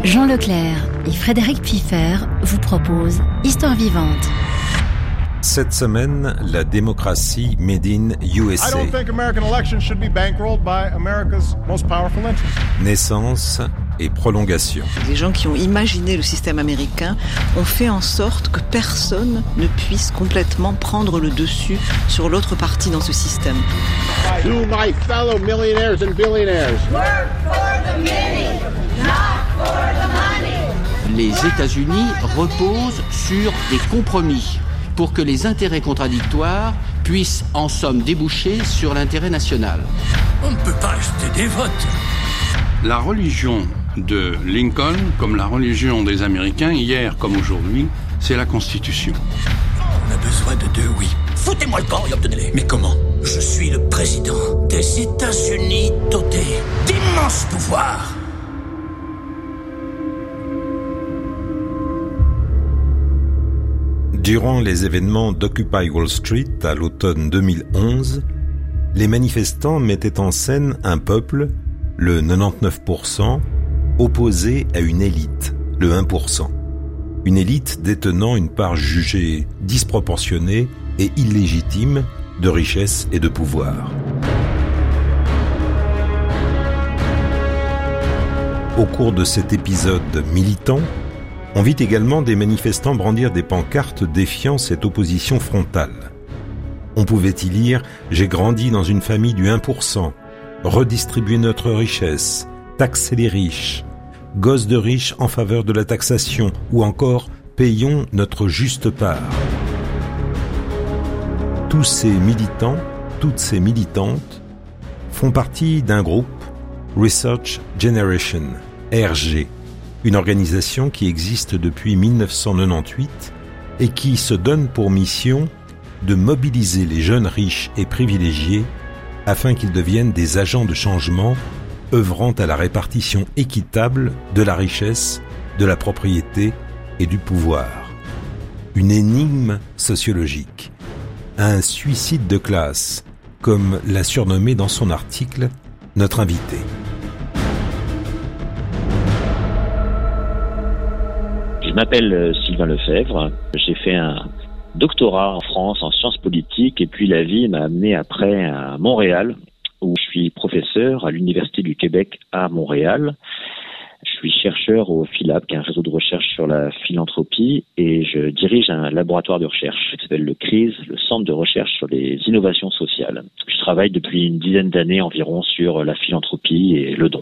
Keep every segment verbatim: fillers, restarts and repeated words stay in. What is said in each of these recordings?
Jean Leclerc et Frédéric Pfiffer vous proposent Histoire vivante. Cette semaine, la démocratie made in U S A. I don't think American elections should be bankrolled by America's most powerful interests. Naissance et prolongation. Les gens qui ont imaginé le système américain ont fait en sorte que personne ne puisse complètement prendre le dessus sur l'autre partie dans ce système. To my fellow millionaires and billionaires. Work for the many, not for the money. Les États-Unis reposent sur des compromis pour que les intérêts contradictoires puissent en somme déboucher sur l'intérêt national. On ne peut pas acheter des votes. La religion de Lincoln, comme la religion des Américains, hier comme aujourd'hui, c'est la Constitution. On a besoin de deux oui. Foutez-moi le camp et obtenez-les. Mais comment ? Je suis le président des États-Unis doté d'immenses pouvoirs. Durant les événements d'Occupy Wall Street à l'automne deux mille onze, les manifestants mettaient en scène un peuple, le quatre-vingt-dix-neuf pour cent, opposé à une élite, le un pour cent. Une élite détenant une part jugée disproportionnée et illégitime de richesse et de pouvoir. Au cours de cet épisode militant, on vit également des manifestants brandir des pancartes défiant cette opposition frontale. On pouvait y lire « J'ai grandi dans une famille du un pour cent »,« Redistribuer notre richesse »,« Taxer les riches »,« Gosses de riches en faveur de la taxation » ou encore « Payons notre juste part ». Tous ces militants, toutes ces militantes, font partie d'un groupe, Research Generation, R G, une organisation qui existe depuis dix-neuf cent quatre-vingt-dix-huit et qui se donne pour mission de mobiliser les jeunes riches et privilégiés afin qu'ils deviennent des agents de changement œuvrant à la répartition équitable de la richesse, de la propriété et du pouvoir. Une énigme sociologique, un suicide de classe, comme l'a surnommé dans son article notre invité. Je m'appelle Sylvain Lefebvre, j'ai fait un doctorat en France en sciences politiques et puis la vie m'a amené après à Montréal où je suis professeur à l'Université du Québec à Montréal. Je suis chercheur au PhilAP, qui est un réseau de recherche sur la philanthropie, et je dirige un laboratoire de recherche qui s'appelle le C R I S, le Centre de recherche sur les innovations sociales. Je travaille depuis une dizaine d'années environ sur la philanthropie et le don.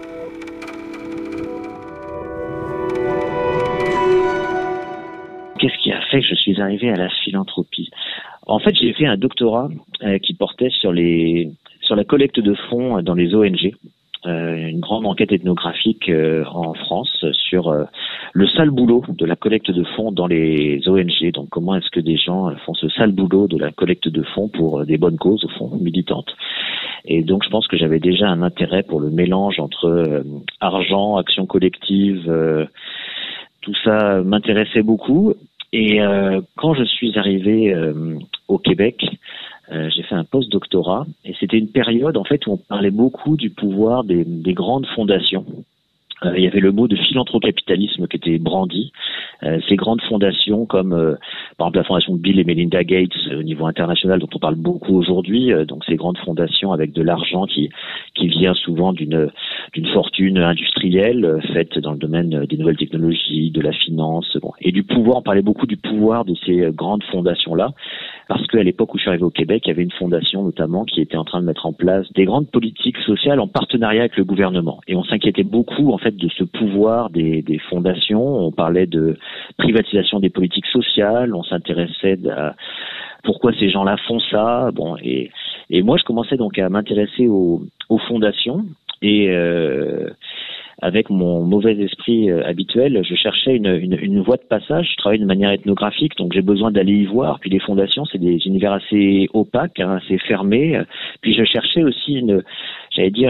Qu'est-ce qui a fait que je suis arrivé à la philanthropie ? En fait, j'ai fait un doctorat euh, qui portait sur les sur la collecte de fonds dans les O N G. Euh, une grande enquête ethnographique euh, en France sur euh, le sale boulot de la collecte de fonds dans les O N G. Donc, comment est-ce que des gens font ce sale boulot de la collecte de fonds pour euh, des bonnes causes, au fond, militantes. Et donc, je pense que j'avais déjà un intérêt pour le mélange entre euh, argent, action collective. Euh, tout ça m'intéressait beaucoup. Et euh, quand je suis arrivé euh, au Québec, euh, j'ai fait un post-doctorat et c'était une période en fait où on parlait beaucoup du pouvoir des, des grandes fondations. Euh, il y avait le mot de philanthrocapitalisme qui était brandi. Euh, ces grandes fondations comme euh, par exemple la fondation Bill et Melinda Gates euh, au niveau international dont on parle beaucoup aujourd'hui, euh, donc ces grandes fondations avec de l'argent qui qui vient souvent d'une d'une fortune industrielle euh, faite dans le domaine euh, des nouvelles technologies, de la finance, bon, et du pouvoir. On parlait beaucoup du pouvoir de ces euh, grandes fondations là parce qu'à l'époque où je suis arrivé au Québec, il y avait une fondation notamment qui était en train de mettre en place des grandes politiques sociales en partenariat avec le gouvernement, et on s'inquiétait beaucoup en fait de ce pouvoir des, des fondations. On parlait de privatisation des politiques sociales, on s'intéressait à pourquoi ces gens-là font ça. Bon, et, et moi je commençais donc à m'intéresser aux, aux fondations et euh, avec mon mauvais esprit euh, habituel, je cherchais une, une, une voie de passage. Je travaille de manière ethnographique, donc j'ai besoin d'aller y voir. Puis les fondations, c'est des univers assez opaques, hein, assez fermés. Puis je cherchais aussi une, j'allais dire une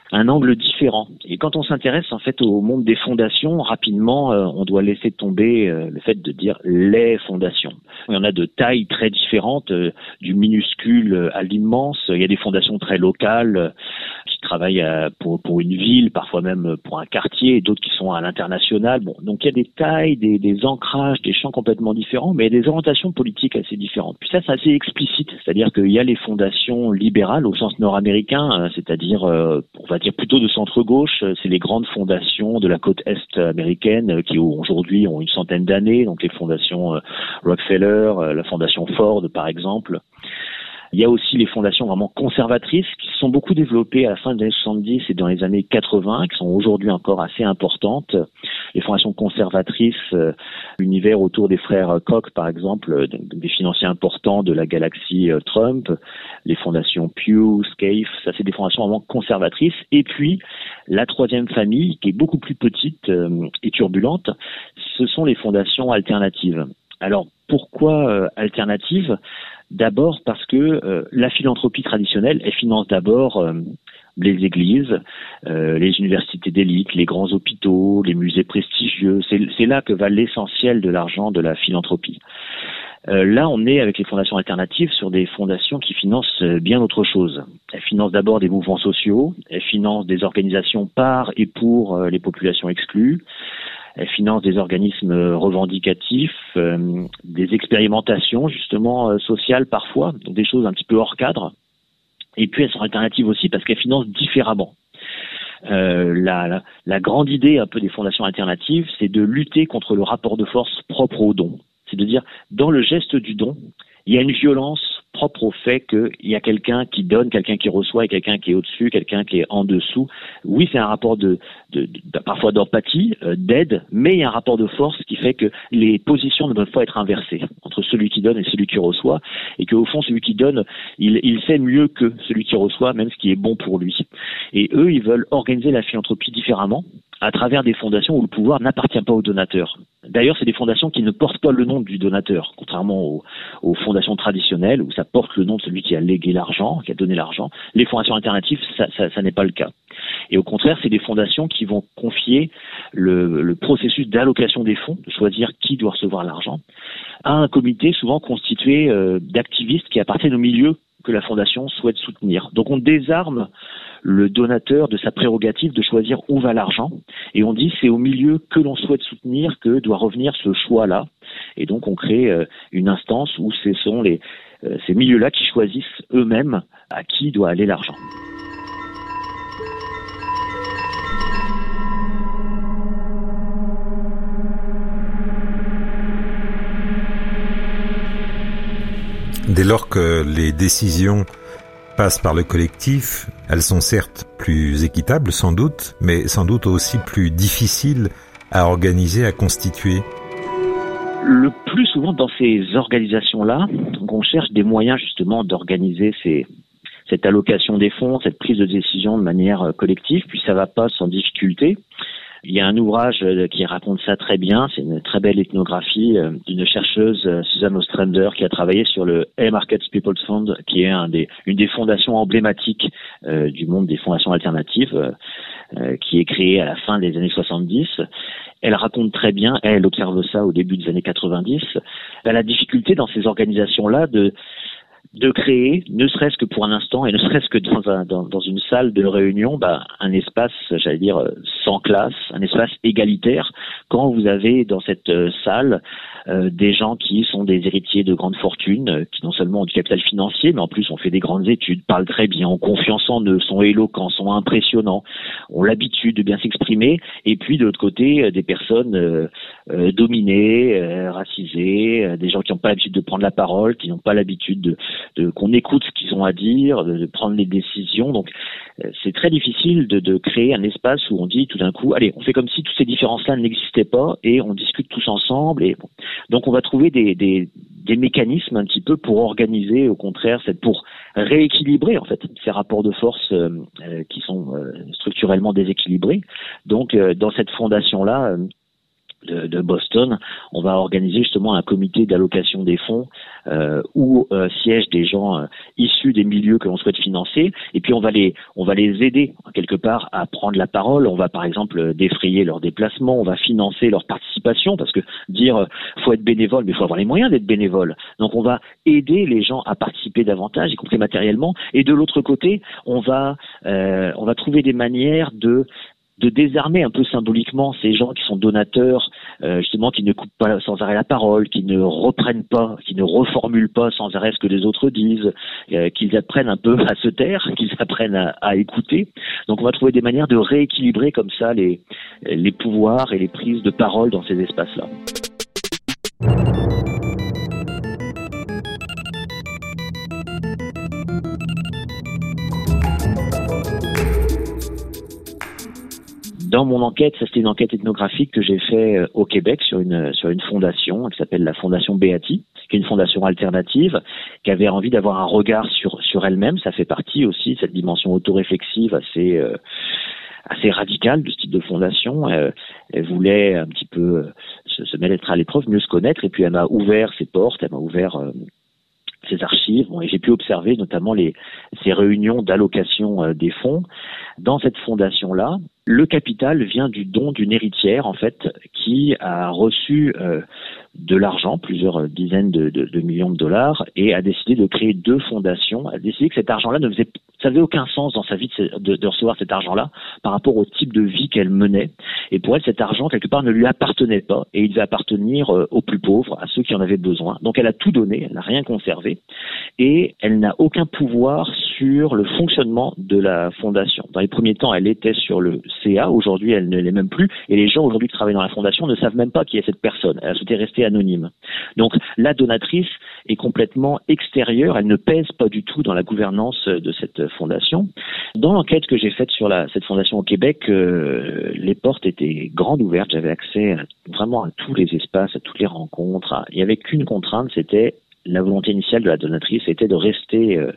un angle différent. Et quand on s'intéresse en fait au monde des fondations, rapidement, euh, on doit laisser tomber euh, le fait de dire les fondations. Il y en a de tailles très différentes, euh, du minuscule à l'immense. Il y a des fondations très locales euh, qui travaillent à, pour, pour une ville, parfois même pour un quartier, et d'autres qui sont à l'international. Bon, donc il y a des tailles, des, des ancrages, des champs complètement différents, mais il y a des orientations politiques assez différentes. Puis ça, c'est assez explicite, c'est-à-dire qu'il y a les fondations libérales au sens nord-américain, euh, c'est-à-dire, euh, on va dire plutôt de centre-gauche. C'est les grandes fondations de la côte est américaine euh, qui aujourd'hui ont une centaine d'années, donc les fondations euh, Rockefeller, euh, la fondation Ford par exemple. Il y a aussi les fondations vraiment conservatrices qui se sont beaucoup développées à la fin des années soixante-dix et dans les années quatre-vingts, qui sont aujourd'hui encore assez importantes. Les fondations conservatrices, euh, l'univers autour des frères Koch, par exemple, euh, des financiers importants de la galaxie euh, Trump, les fondations Pew, Scaife, ça c'est des fondations vraiment conservatrices. Et puis, la troisième famille, qui est beaucoup plus petite euh, et turbulente, ce sont les fondations alternatives. Alors, pourquoi euh, alternatives ? D'abord parce que euh, la philanthropie traditionnelle, elle finance d'abord euh, les églises, euh, les universités d'élite, les grands hôpitaux, les musées prestigieux. C'est, c'est là que va l'essentiel de l'argent de la philanthropie. Euh, là, on est avec les fondations alternatives sur des fondations qui financent bien autre chose. Elles financent d'abord des mouvements sociaux, elles financent des organisations par et pour euh, les populations exclues. Elle finance des organismes revendicatifs, euh, des expérimentations justement euh, sociales parfois, donc des choses un petit peu hors cadre. Et puis elles sont alternatives aussi parce qu'elles financent différemment. Euh, la, la, la grande idée un peu des fondations alternatives, c'est de lutter contre le rapport de force propre au don. C'est de dire, dans le geste du don, il y a une violence propre au fait qu'il y a quelqu'un qui donne, quelqu'un qui reçoit et quelqu'un qui est au-dessus, quelqu'un qui est en dessous. Oui, c'est un rapport de, de, de parfois d'empathie, euh, d'aide, mais il y a un rapport de force qui fait que les positions ne peuvent pas être inversées entre celui qui donne et celui qui reçoit, et qu'au fond, celui qui donne, il, il sait mieux que celui qui reçoit, même ce qui est bon pour lui. Et eux, ils veulent organiser la philanthropie différemment, à travers des fondations où le pouvoir n'appartient pas au donateur. D'ailleurs, c'est des fondations qui ne portent pas le nom du donateur, contrairement aux, aux fondations traditionnelles où ça porte le nom de celui qui a légué l'argent, qui a donné l'argent. Les fondations alternatives, ça, ça, ça n'est pas le cas. Et au contraire, c'est des fondations qui vont confier le, le processus d'allocation des fonds, de choisir qui doit recevoir l'argent, à un comité souvent constitué euh, d'activistes qui appartiennent au milieu que la fondation souhaite soutenir. Donc on désarme le donateur de sa prérogative de choisir où va l'argent, et on dit c'est au milieu que l'on souhaite soutenir que doit revenir ce choix-là, et donc on crée euh, une instance où ce sont les, euh, ces milieux-là qui choisissent eux-mêmes à qui doit aller l'argent. Dès lors que les décisions passent par le collectif, elles sont certes plus équitables sans doute, mais sans doute aussi plus difficiles à organiser, à constituer. Le plus souvent dans ces organisations-là, on cherche des moyens justement d'organiser ces, cette allocation des fonds, cette prise de décision de manière collective, puis ça va pas sans difficulté. Il y a un ouvrage qui raconte ça très bien, c'est une très belle ethnographie d'une chercheuse, Susan Ostrander, qui a travaillé sur le Haymarket People's Fund, qui est un des, une des fondations emblématiques euh, du monde des fondations alternatives, euh, qui est créée à la fin des années soixante-dix. Elle raconte très bien, elle observe ça au début des années quatre-vingt-dix, la difficulté dans ces organisations-là de de créer, ne serait-ce que pour un instant, et ne serait-ce que dans, un, dans, dans une salle de réunion, bah, un espace, j'allais dire, sans classe, un espace égalitaire, quand vous avez dans cette euh, salle euh, des gens qui sont des héritiers de grandes fortunes, euh, qui non seulement ont du capital financier, mais en plus ont fait des grandes études, parlent très bien, ont confiance en eux, sont éloquents, sont impressionnants, ont l'habitude de bien s'exprimer, et puis de l'autre côté, euh, des personnes euh, euh, dominées, euh, racisées, euh, des gens qui n'ont pas l'habitude de prendre la parole, qui n'ont pas l'habitude de De, qu'on écoute ce qu'ils ont à dire, de, de prendre les décisions. Donc, euh, c'est très difficile de, de créer un espace où on dit tout d'un coup, allez, on fait comme si toutes ces différences-là n'existaient pas et on discute tous ensemble. Et bon. Donc, on va trouver des, des, des mécanismes un petit peu pour organiser, au contraire, c'est pour rééquilibrer en fait ces rapports de force euh, euh, qui sont euh, structurellement déséquilibrés. Donc, euh, dans cette fondation-là, euh, de, de Boston, on va organiser justement un comité d'allocation des fonds euh, où euh, siègent des gens euh, issus des milieux que l'on souhaite financer, et puis on va les on va les aider quelque part à prendre la parole. On va par exemple défrayer leurs déplacements, on va financer leur participation, parce que dire euh, faut être bénévole, mais il faut avoir les moyens d'être bénévole. Donc on va aider les gens à participer davantage, y compris matériellement. Et de l'autre côté, on va euh, on va trouver des manières de de désarmer un peu symboliquement ces gens qui sont donateurs, euh, justement, qui ne coupent pas sans arrêt la parole, qui ne reprennent pas, qui ne reformulent pas sans arrêt ce que les autres disent, euh, qu'ils apprennent un peu à se taire, qu'ils apprennent à, à écouter. Donc on va trouver des manières de rééquilibrer comme ça les, les pouvoirs et les prises de parole dans ces espaces-là. Dans mon enquête, ça c'était une enquête ethnographique que j'ai fait au Québec sur une sur une fondation qui s'appelle la Fondation Beatty, qui est une fondation alternative, qui avait envie d'avoir un regard sur sur elle-même. Ça fait partie aussi de cette dimension autoréflexive assez euh, assez radicale de ce type de fondation. Euh, elle voulait un petit peu euh, se, se mettre à l'épreuve, mieux se connaître, et puis elle m'a ouvert ses portes, elle m'a ouvert euh, ces archives, bon, et j'ai pu observer notamment les ces réunions d'allocation euh, des fonds. Dans cette fondation-là, le capital vient du don d'une héritière, en fait, qui a reçu euh, de l'argent, plusieurs dizaines de, de, de millions de dollars, et a décidé de créer deux fondations, a décidé que cet argent-là ne faisait, ça n'avait aucun sens dans sa vie de, de, de recevoir cet argent-là par rapport au type de vie qu'elle menait. Et pour elle, cet argent, quelque part, ne lui appartenait pas, et il devait appartenir euh, aux plus pauvres, à ceux qui en avaient besoin. Donc elle a tout donné, elle n'a rien conservé, et elle n'a aucun pouvoir sur le fonctionnement de la fondation. Dans les premiers temps, elle était sur le C A, aujourd'hui elle ne l'est même plus, et les gens aujourd'hui qui travaillent dans la fondation ne savent même pas qui est cette personne. Elle a souhaité rester anonyme. Donc la donatrice est complètement extérieure, elle ne pèse pas du tout dans la gouvernance de cette fondation. Dans l'enquête que j'ai faite sur la, cette fondation au Québec, euh, les portes étaient grandes ouvertes, j'avais accès à, vraiment à tous les espaces, à toutes les rencontres. À, il n'y avait qu'une contrainte, c'était la volonté initiale de la donatrice, c'était de rester euh,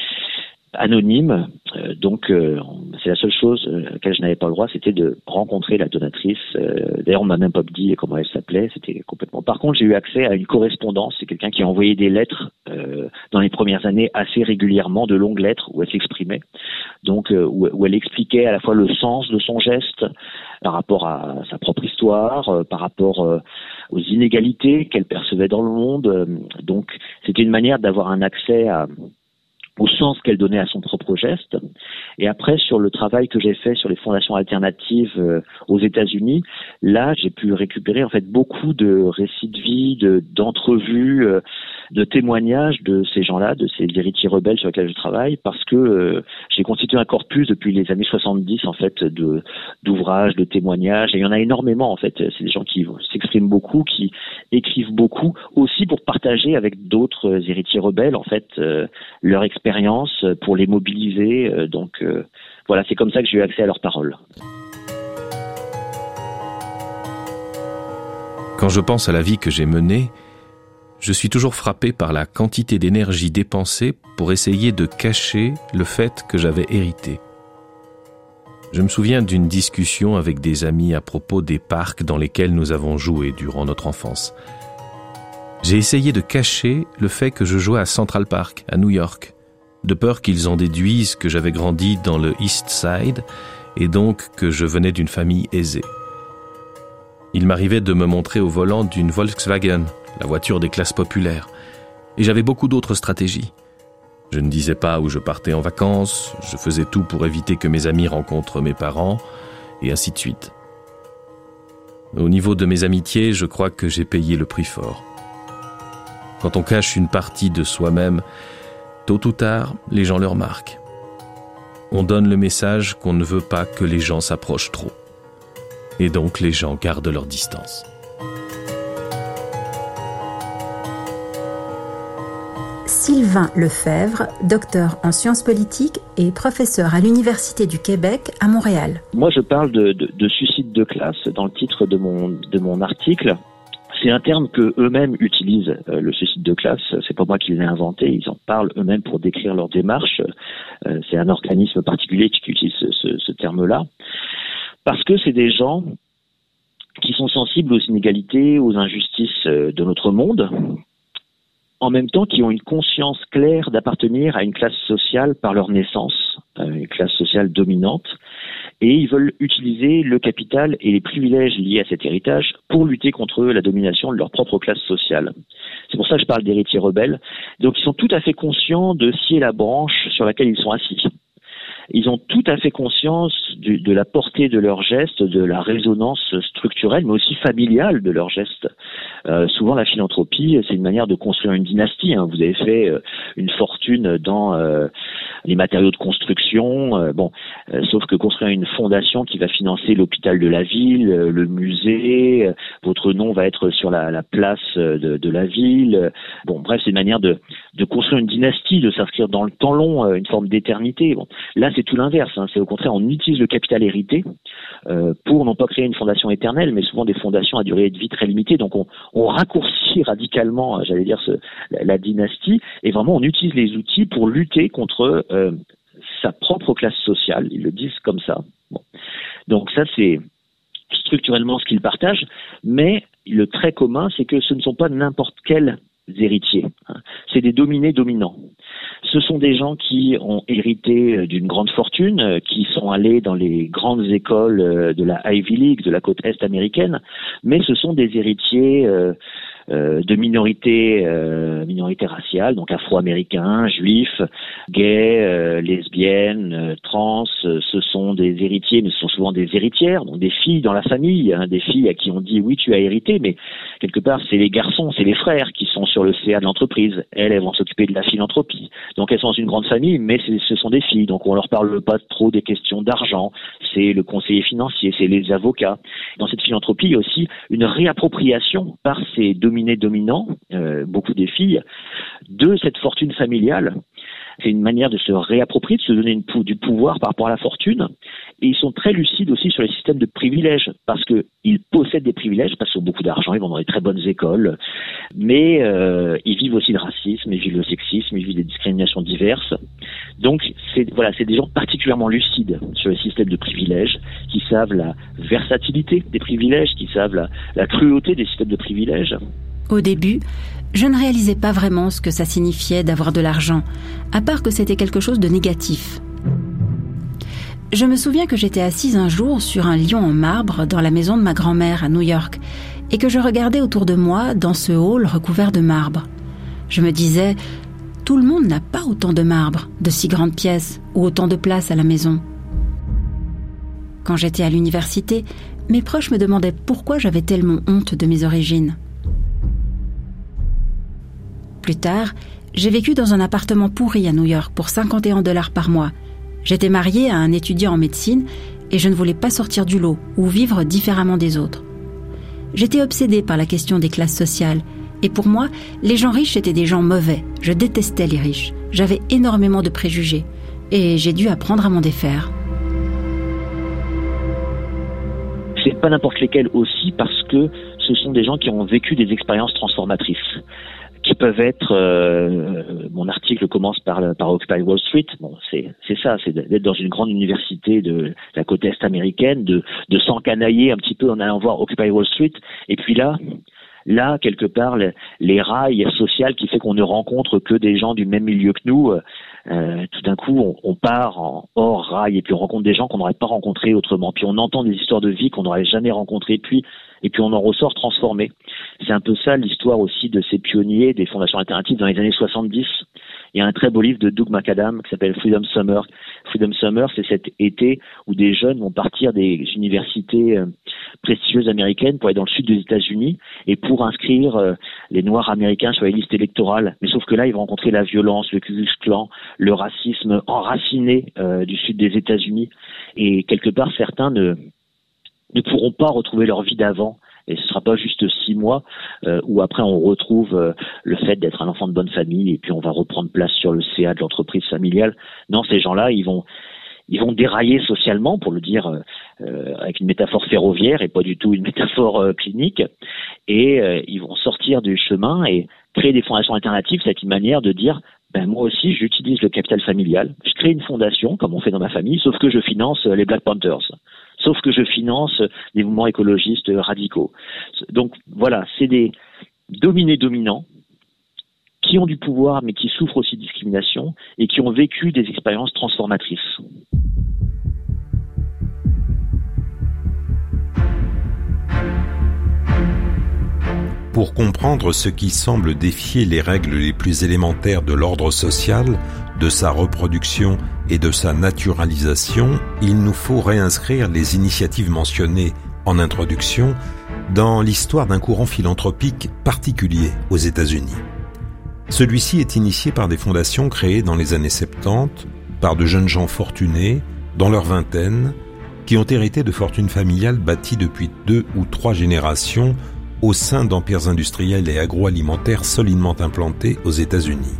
anonyme, euh, donc euh, c'est la seule chose à laquelle je n'avais pas le droit, c'était de rencontrer la donatrice. Euh, d'ailleurs, on m'a même pas dit comment elle s'appelait, c'était complètement. Par contre, j'ai eu accès à une correspondance. C'est quelqu'un qui a envoyé des lettres euh, dans les premières années assez régulièrement, de longues lettres où elle s'exprimait, donc euh, où, où elle expliquait à la fois le sens de son geste par rapport à sa propre histoire, euh, par rapport euh, aux inégalités qu'elle percevait dans le monde. Euh, donc, c'était une manière d'avoir un accès à au sens qu'elle donnait à son propre geste. Et après, sur le travail que j'ai fait sur les fondations alternatives euh, aux États-Unis, là, j'ai pu récupérer en fait beaucoup de récits de vie, de, d'entrevues, euh, de témoignages de ces gens-là, de ces héritiers rebelles sur lesquels je travaille, parce que euh, j'ai constitué un corpus depuis les années soixante-dix, en fait, de d'ouvrages, de témoignages, et il y en a énormément, en fait. C'est des gens qui s'expriment beaucoup, qui écrivent beaucoup, aussi pour partager avec d'autres héritiers rebelles, en fait, euh, leur expérience expérience pour les mobiliser. Donc euh, voilà, c'est comme ça que j'ai eu accès à leurs paroles. Quand je pense à la vie que j'ai menée, je suis toujours frappé par la quantité d'énergie dépensée pour essayer de cacher le fait que j'avais hérité. Je me souviens d'une discussion avec des amis à propos des parcs dans lesquels nous avons joué durant notre enfance. J'ai essayé de cacher le fait que je jouais à Central Park, à New York, de peur qu'ils en déduisent que j'avais grandi dans le East Side et donc que je venais d'une famille aisée. Il m'arrivait de me montrer au volant d'une Volkswagen, la voiture des classes populaires, et j'avais beaucoup d'autres stratégies. Je ne disais pas où je partais en vacances, je faisais tout pour éviter que mes amis rencontrent mes parents, et ainsi de suite. Au niveau de mes amitiés, je crois que j'ai payé le prix fort. Quand on cache une partie de soi-même, tôt ou tard, les gens le remarquent. On donne le message qu'on ne veut pas que les gens s'approchent trop. Et donc les gens gardent leur distance. Sylvain Lefebvre, docteur en sciences politiques et professeur à l'Université du Québec à Montréal. Moi, je parle de, de, de suicide de classe dans le titre de mon, de mon article. C'est un terme que eux-mêmes utilisent, euh, le suicide de classe. C'est pas moi qui l'ai inventé. Ils en parlent eux-mêmes pour décrire leur démarche. Euh, c'est un organisme particulier qui utilise ce, ce, ce terme-là. Parce que c'est des gens qui sont sensibles aux inégalités, aux injustices de notre monde, en même temps qui ont une conscience claire d'appartenir à une classe sociale par leur naissance, une classe sociale dominante, et ils veulent utiliser le capital et les privilèges liés à cet héritage pour lutter contre la domination de leur propre classe sociale. C'est pour ça que je parle d'héritiers rebelles. Donc ils sont tout à fait conscients de scier la branche sur laquelle ils sont assis. Ils ont tout à fait conscience du, de la portée de leurs gestes, de la résonance structurelle, mais aussi familiale de leurs gestes. Euh, souvent, la philanthropie, c'est une manière de construire une dynastie. Hein. Vous avez fait euh, une fortune dans euh, les matériaux de construction. Euh, bon, euh, sauf que construire une fondation qui va financer l'hôpital de la ville, euh, le musée, euh, votre nom va être sur la, la place de, de la ville. Bon, bref, c'est une manière de, de construire une dynastie, de s'inscrire dans le temps long, euh, une forme d'éternité. Bon, là, c'est tout l'inverse. Hein. C'est au contraire, on utilise le capital hérité euh, pour non pas créer une fondation éternelle, mais souvent des fondations à durée de vie très limitée. Donc, on, on raccourcit radicalement, j'allais dire, ce, la, la dynastie, et vraiment, on utilise les outils pour lutter contre euh, sa propre classe sociale. Ils le disent comme ça. Bon. Donc, ça, c'est structurellement ce qu'ils partagent, mais le trait commun, c'est que ce ne sont pas n'importe quels héritiers. Hein. C'est des dominés dominants. Ce sont des gens qui ont hérité d'une grande fortune, qui sont allés dans les grandes écoles de la Ivy League, de la côte est américaine, mais ce sont des héritiers euh, euh, de minorités, euh, minorités raciales, donc afro-américains, juifs, gays, euh, lesbiennes, euh, trans. Ce sont des héritiers, mais ce sont souvent des héritières, donc des filles dans la famille, hein, des filles à qui on dit oui, tu as hérité, mais quelque part c'est les garçons, c'est les frères qui sont sur le C A de l'entreprise. Elles, elles vont s'occuper de la philanthropie. Donc elles sont dans une grande famille, mais ce sont des filles, donc on leur parle pas trop des questions d'argent. C'est le conseiller financier, c'est les avocats. Dans cette philanthropie, il y a aussi une réappropriation par ces dominés dominants, euh, beaucoup des filles, de cette fortune familiale. C'est une manière de se réapproprier, de se donner une pou- du pouvoir par rapport à la fortune. Et ils sont très lucides aussi sur les systèmes de privilèges, parce qu'ils possèdent des privilèges, parce qu'ils ont beaucoup d'argent, ils vont dans des très bonnes écoles, mais euh, ils vivent aussi le racisme, ils vivent le sexisme, ils vivent des discriminations diverses. Donc, c'est, voilà, c'est des gens particulièrement lucides sur les systèmes de privilèges, qui savent la versatilité des privilèges, qui savent la, la cruauté des systèmes de privilèges. Au début, je ne réalisais pas vraiment ce que ça signifiait d'avoir de l'argent, à part que c'était quelque chose de négatif. Je me souviens que j'étais assise un jour sur un lion en marbre dans la maison de ma grand-mère à New York et que je regardais autour de moi dans ce hall recouvert de marbre. Je me disais, tout le monde n'a pas autant de marbre, de si grandes pièces ou autant de place à la maison. Quand j'étais à l'université, mes proches me demandaient pourquoi j'avais tellement honte de mes origines. Plus tard, j'ai vécu dans un appartement pourri à New York pour cinquante et un dollars par mois. J'étais mariée à un étudiant en médecine et je ne voulais pas sortir du lot ou vivre différemment des autres. J'étais obsédée par la question des classes sociales et pour moi, les gens riches étaient des gens mauvais. Je détestais les riches. J'avais énormément de préjugés et j'ai dû apprendre à m'en défaire. C'est pas n'importe lesquels aussi parce que ce sont des gens qui ont vécu des expériences transformatrices, qui peuvent être, euh, mon article commence par, par Occupy Wall Street, bon, c'est, c'est ça, c'est d'être dans une grande université de la côte est américaine, de, de s'encanailler un petit peu en allant voir Occupy Wall Street, et puis là, là, quelque part, les, les rails sociales qui fait qu'on ne rencontre que des gens du même milieu que nous, euh, tout d'un coup, on, on part en hors rail, et puis on rencontre des gens qu'on n'aurait pas rencontrés autrement, puis on entend des histoires de vie qu'on n'aurait jamais rencontrées, puis et puis on en ressort transformé. C'est un peu ça l'histoire aussi de ces pionniers des fondations alternatives dans les années soixante-dix. Il y a un très beau livre de Doug McAdam qui s'appelle Freedom Summer. Freedom Summer, c'est cet été où des jeunes vont partir des universités euh, prestigieuses américaines pour aller dans le sud des États-Unis et pour inscrire euh, les Noirs américains sur les listes électorales. Mais sauf que là, ils vont rencontrer la violence, le Ku Klux Klan, le racisme enraciné euh, du sud des États-Unis. Et quelque part, certains ne ne pourront pas retrouver leur vie d'avant. Et ce ne sera pas juste six mois euh, où après on retrouve euh, le fait d'être un enfant de bonne famille et puis on va reprendre place sur le C A de l'entreprise familiale. Non, ces gens-là, ils vont ils vont dérailler socialement, pour le dire euh, avec une métaphore ferroviaire et pas du tout une métaphore euh, clinique. Et euh, ils vont sortir du chemin et créer des fondations alternatives. C'est une manière de dire ben moi aussi j'utilise le capital familial. Je crée une fondation comme on fait dans ma famille, sauf que je finance euh, les Black Panthers. sauf que je finance des mouvements écologistes radicaux. Donc voilà, c'est des dominés dominants qui ont du pouvoir mais qui souffrent aussi de discrimination et qui ont vécu des expériences transformatrices. Pour comprendre ce qui semble défier les règles les plus élémentaires de l'ordre social, de sa reproduction et de sa naturalisation, il nous faut réinscrire les initiatives mentionnées en introduction dans l'histoire d'un courant philanthropique particulier aux États-Unis. Celui-ci est initié par des fondations créées dans les années soixante-dix par de jeunes gens fortunés, dans leur vingtaine, qui ont hérité de fortunes familiales bâties depuis deux ou trois générations au sein d'empires industriels et agroalimentaires solidement implantés aux États-Unis.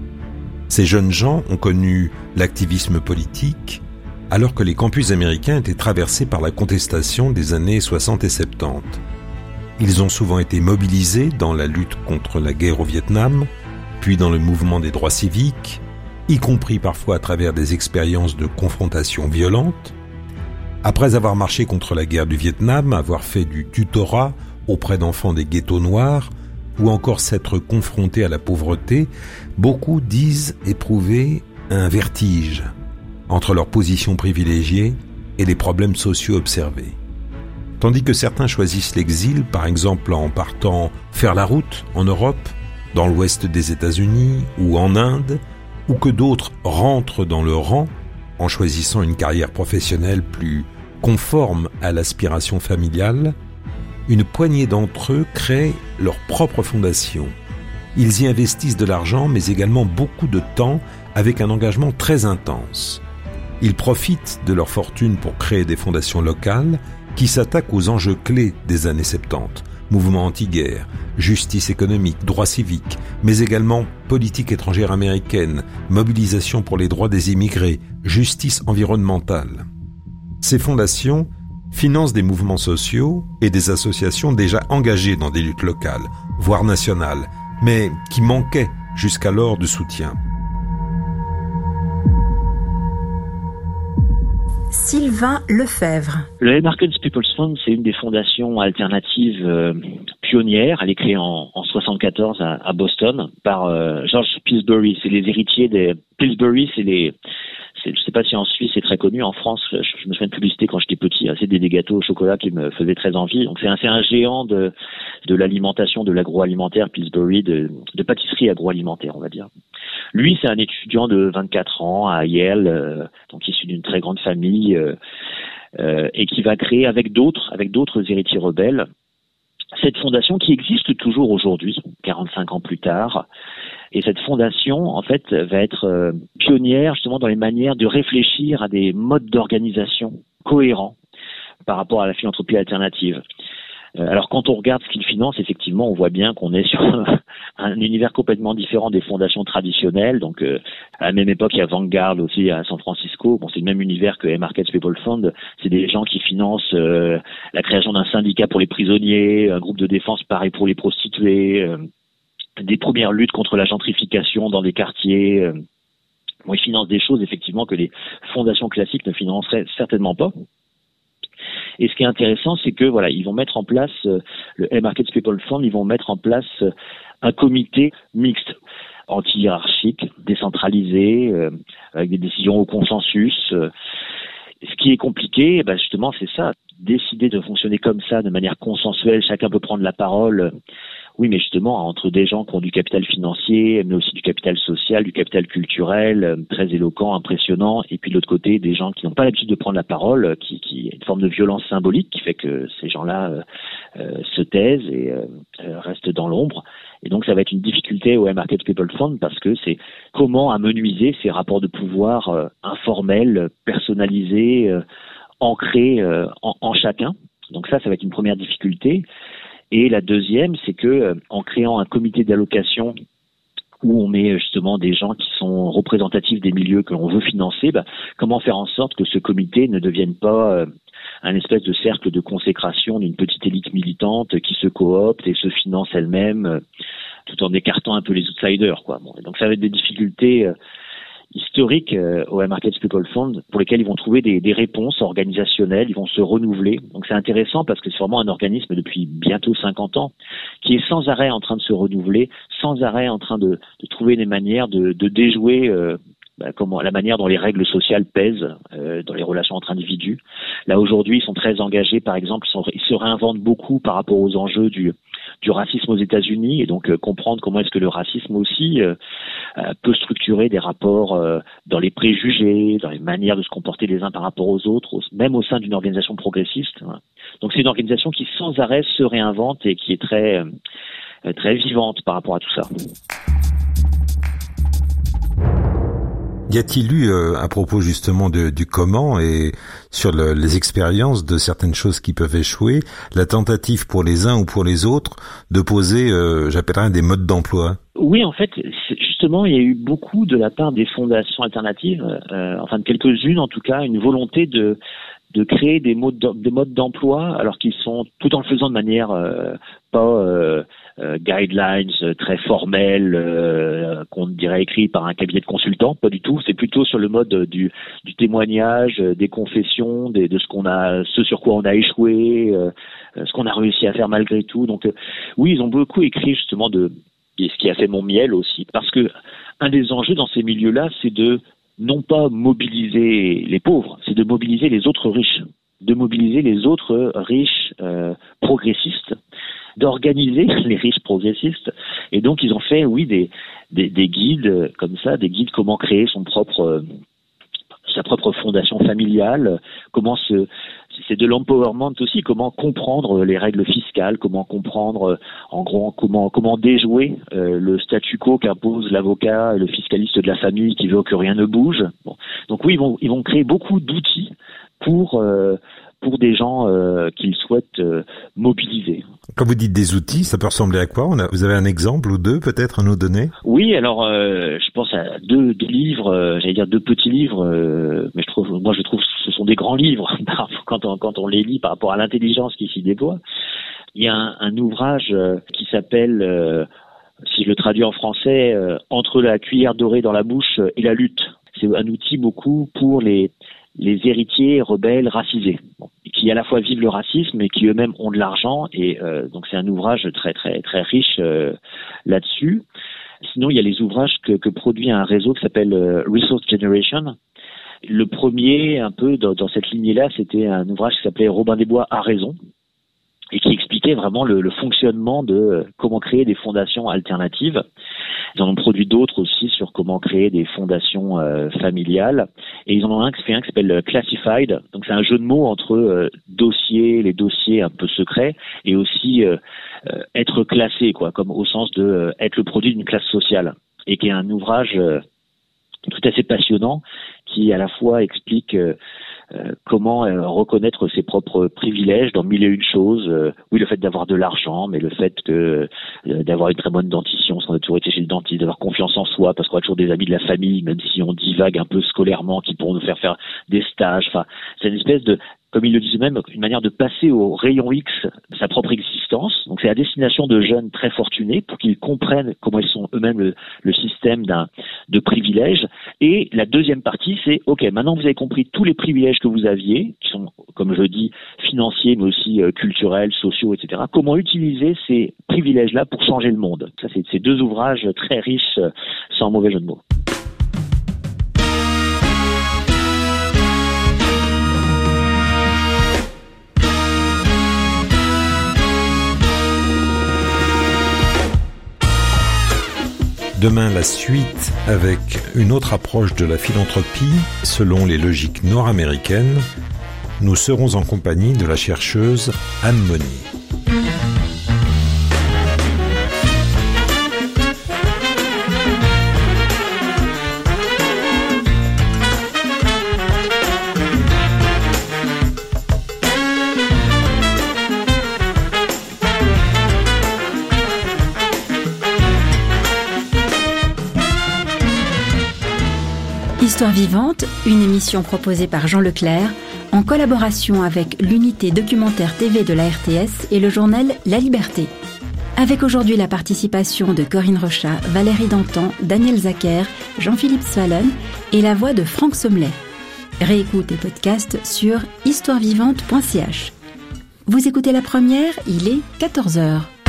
Ces jeunes gens ont connu l'activisme politique alors que les campus américains étaient traversés par la contestation des années soixante et soixante-dix. Ils ont souvent été mobilisés dans la lutte contre la guerre au Vietnam, puis dans le mouvement des droits civiques, y compris parfois à travers des expériences de confrontation violente. Après avoir marché contre la guerre du Vietnam, avoir fait du tutorat auprès d'enfants des ghettos noirs, ou encore s'être confrontés à la pauvreté, beaucoup disent éprouver un vertige entre leur position privilégiée et les problèmes sociaux observés. Tandis que certains choisissent l'exil, par exemple en partant faire la route en Europe, dans l'ouest des États-Unis ou en Inde, ou que d'autres rentrent dans le rang en choisissant une carrière professionnelle plus conforme à l'aspiration familiale, une poignée d'entre eux créent leur propre fondation. Ils y investissent de l'argent, mais également beaucoup de temps, avec un engagement très intense. Ils profitent de leur fortune pour créer des fondations locales qui s'attaquent aux enjeux clés des années soixante-dix, mouvements anti-guerre, justice économique, droits civiques, mais également politique étrangère américaine, mobilisation pour les droits des immigrés, justice environnementale. Ces fondations financent des mouvements sociaux et des associations déjà engagées dans des luttes locales, voire nationales, mais qui manquaient jusqu'alors de soutien. Sylvain Lefebvre. Le American People's Fund, c'est une des fondations alternatives euh, pionnières. Elle est créée en, en soixante-quatorze à, à Boston par euh, George Pillsbury. C'est les héritiers des Pillsbury, c'est les je ne sais pas si en Suisse c'est très connu, en France, je, je me souviens de publicité quand j'étais petit, c'était des gâteaux au chocolat qui me faisaient très envie. Donc c'est un, c'est un géant de, de l'alimentation, de l'agroalimentaire, Pillsbury, de, de pâtisserie agroalimentaire, on va dire. Lui, c'est un étudiant de vingt-quatre ans à Yale, euh, donc issu d'une très grande famille, euh, euh, et qui va créer avec d'autres, avec d'autres héritiers rebelles, cette fondation qui existe toujours aujourd'hui, quarante-cinq ans plus tard. Et cette fondation, en fait, va être euh, pionnière justement dans les manières de réfléchir à des modes d'organisation cohérents par rapport à la philanthropie alternative. Euh, alors quand on regarde ce qu'il finance, effectivement, on voit bien qu'on est sur un univers complètement différent des fondations traditionnelles. Donc euh, à la même époque, il y a Vanguard aussi à San Francisco. Bon, c'est le même univers que American People's Fund. C'est des gens qui financent euh, la création d'un syndicat pour les prisonniers, un groupe de défense pareil pour les prostituées, euh, des premières luttes contre la gentrification dans des quartiers. Euh, bon, ils financent des choses effectivement que les fondations classiques ne financeraient certainement pas. Et ce qui est intéressant, c'est que voilà, ils vont mettre en place euh, le American People's Fund, ils vont mettre en place euh, un comité mixte, anti-hiérarchique, décentralisé, euh, avec des décisions au consensus. Euh. Ce qui est compliqué, eh ben justement, c'est ça, décider de fonctionner comme ça, de manière consensuelle, chacun peut prendre la parole. Euh, Oui, mais justement, entre des gens qui ont du capital financier, mais aussi du capital social, du capital culturel, euh, très éloquent, impressionnant, et puis de l'autre côté, des gens qui n'ont pas l'habitude de prendre la parole, euh, qui, qui une forme de violence symbolique qui fait que ces gens-là euh, euh, se taisent et euh, euh, restent dans l'ombre. Et donc, ça va être une difficulté au American People's Fund parce que c'est comment amenuiser ces rapports de pouvoir euh, informels, personnalisés, euh, ancrés euh, en, en chacun. Donc ça, ça va être une première difficulté. Et la deuxième, c'est que euh, en créant un comité d'allocation où on met justement des gens qui sont représentatifs des milieux que l'on veut financer, bah, comment faire en sorte que ce comité ne devienne pas euh, un espèce de cercle de consécration d'une petite élite militante qui se coopte et se finance elle-même euh, tout en écartant un peu les outsiders, quoi. Bon, donc ça va être des difficultés euh, historiques euh, au Markets People Fund pour lesquels ils vont trouver des, des réponses organisationnelles, ils vont se renouveler. Donc c'est intéressant parce que c'est vraiment un organisme depuis bientôt cinquante ans qui est sans arrêt en train de se renouveler, sans arrêt en train de, de trouver des manières de, de déjouer euh, bah, comment, la manière dont les règles sociales pèsent euh, dans les relations entre individus. Là aujourd'hui, ils sont très engagés, par exemple, ils, sont, ils se réinventent beaucoup par rapport aux enjeux du du racisme aux États-Unis et donc euh, comprendre comment est-ce que le racisme aussi euh, euh, peut structurer des rapports euh, dans les préjugés, dans les manières de se comporter les uns par rapport aux autres, au, même au sein d'une organisation progressiste. Hein. Donc c'est une organisation qui sans arrêt se réinvente et qui est très euh, très vivante par rapport à tout ça. Y a-t-il eu, euh, à propos justement de, du comment et sur le, les expériences de certaines choses qui peuvent échouer, la tentative pour les uns ou pour les autres de poser, euh, j'appellerais des modes d'emploi? Oui, en fait, justement, il y a eu beaucoup de la part des fondations alternatives, euh, enfin de quelques-unes en tout cas, une volonté de de créer des modes des modes d'emploi, alors qu'ils sont tout en le faisant de manière euh, pas euh, euh, guidelines euh, très formelles euh, qu'on dirait écrit par un cabinet de consultants, pas du tout. C'est plutôt sur le mode euh, du du témoignage, euh, des confessions, des, de ce qu'on a, ce sur quoi on a échoué, euh, ce qu'on a réussi à faire malgré tout. Donc euh, oui, ils ont beaucoup écrit justement de et ce qui a fait mon miel aussi, parce que un des enjeux dans ces milieux-là, c'est de non pas mobiliser les pauvres, c'est de mobiliser les autres riches, de mobiliser les autres riches euh, progressistes, d'organiser les riches progressistes. Et donc ils ont fait, oui, des, des, des guides comme ça, des guides comment créer son propre, euh, sa propre fondation familiale, comment se c'est de l'empowerment aussi, comment comprendre les règles fiscales, comment comprendre, en gros, comment comment déjouer euh, le statu quo qu'impose l'avocat et le fiscaliste de la famille qui veut que rien ne bouge. Bon. Donc oui, ils vont ils vont créer beaucoup d'outils pour euh, pour des gens euh, qu'ils souhaitent euh, mobiliser. Quand vous dites des outils, ça peut ressembler à quoi? On a, vous avez un exemple ou deux peut-être à nous donner? Oui, alors euh, je pense à deux, deux livres, euh, j'allais dire deux petits livres, euh, mais je trouve, moi je trouve que ce sont des grands livres quand on, quand on les lit par rapport à l'intelligence qui s'y déploie. Il y a un, un ouvrage euh, qui s'appelle, euh, si je le traduis en français, euh, Entre la cuillère dorée dans la bouche et la lutte. C'est un outil beaucoup pour les les héritiers rebelles racisés, bon, qui à la fois vivent le racisme et qui eux-mêmes ont de l'argent, et euh, donc c'est un ouvrage très très très riche euh, là-dessus. Sinon, il y a les ouvrages que, que produit un réseau qui s'appelle euh, Resource Generation. Le premier, un peu dans, dans cette lignée-là, c'était un ouvrage qui s'appelait Robin des Bois a raison, et qui expliquait vraiment le, le fonctionnement de euh, comment créer des fondations alternatives. Ils en ont produit d'autres aussi sur comment créer des fondations euh, familiales. Et ils en ont un qui fait un qui s'appelle Classified. Donc c'est un jeu de mots entre euh, dossiers, les dossiers un peu secrets, et aussi euh, euh, être classé, quoi, comme au sens de euh, être le produit d'une classe sociale. Et qui est un ouvrage euh, tout assez passionnant qui à la fois explique euh, Euh, comment euh, reconnaître ses propres privilèges dans mille et une choses. Euh, oui, le fait d'avoir de l'argent, mais le fait que euh, d'avoir une très bonne dentition, sans toujours été chez le dentiste, d'avoir confiance en soi, parce qu'on a toujours des amis de la famille, même si on divague un peu scolairement, qui pourront nous faire faire des stages. Enfin, c'est une espèce de, comme ils le disent même, une manière de passer au rayon X de sa propre existence. Donc c'est à destination de jeunes très fortunés pour qu'ils comprennent comment ils sont eux-mêmes le, le système d'un de privilèges. Et la deuxième partie, c'est ok, maintenant vous avez compris tous les privilèges que vous aviez, qui sont, comme je dis, financiers, mais aussi euh, culturels, sociaux, et cetera. Comment utiliser ces privilèges-là pour changer le monde? Ça, c'est ces deux ouvrages très riches, euh, sans mauvais jeu de mots. Demain, la suite avec une autre approche de la philanthropie selon les logiques nord-américaines. Nous serons en compagnie de la chercheuse Anne Monnier. Histoire vivante, une émission proposée par Jean Leclerc en collaboration avec l'unité documentaire T V de la R T S et le journal La Liberté. Avec aujourd'hui la participation de Corinne Rochat, Valérie Dantan, Daniel Zacher, Jean-Philippe Swalen et la voix de Franck Sommelet. Réécoute et podcast sur histoire vivante point c h. Vous écoutez la première, il est quatorze heures.